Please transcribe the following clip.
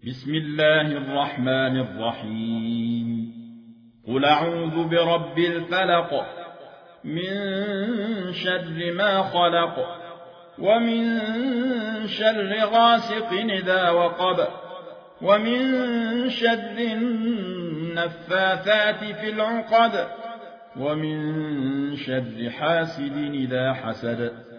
بسم الله الرحمن الرحيم. قل أعوذ برب الفلق من شر ما خلق ومن شر غاسق إذا وقب ومن شر النفاثات في العقد ومن شر حاسد إذا حسد.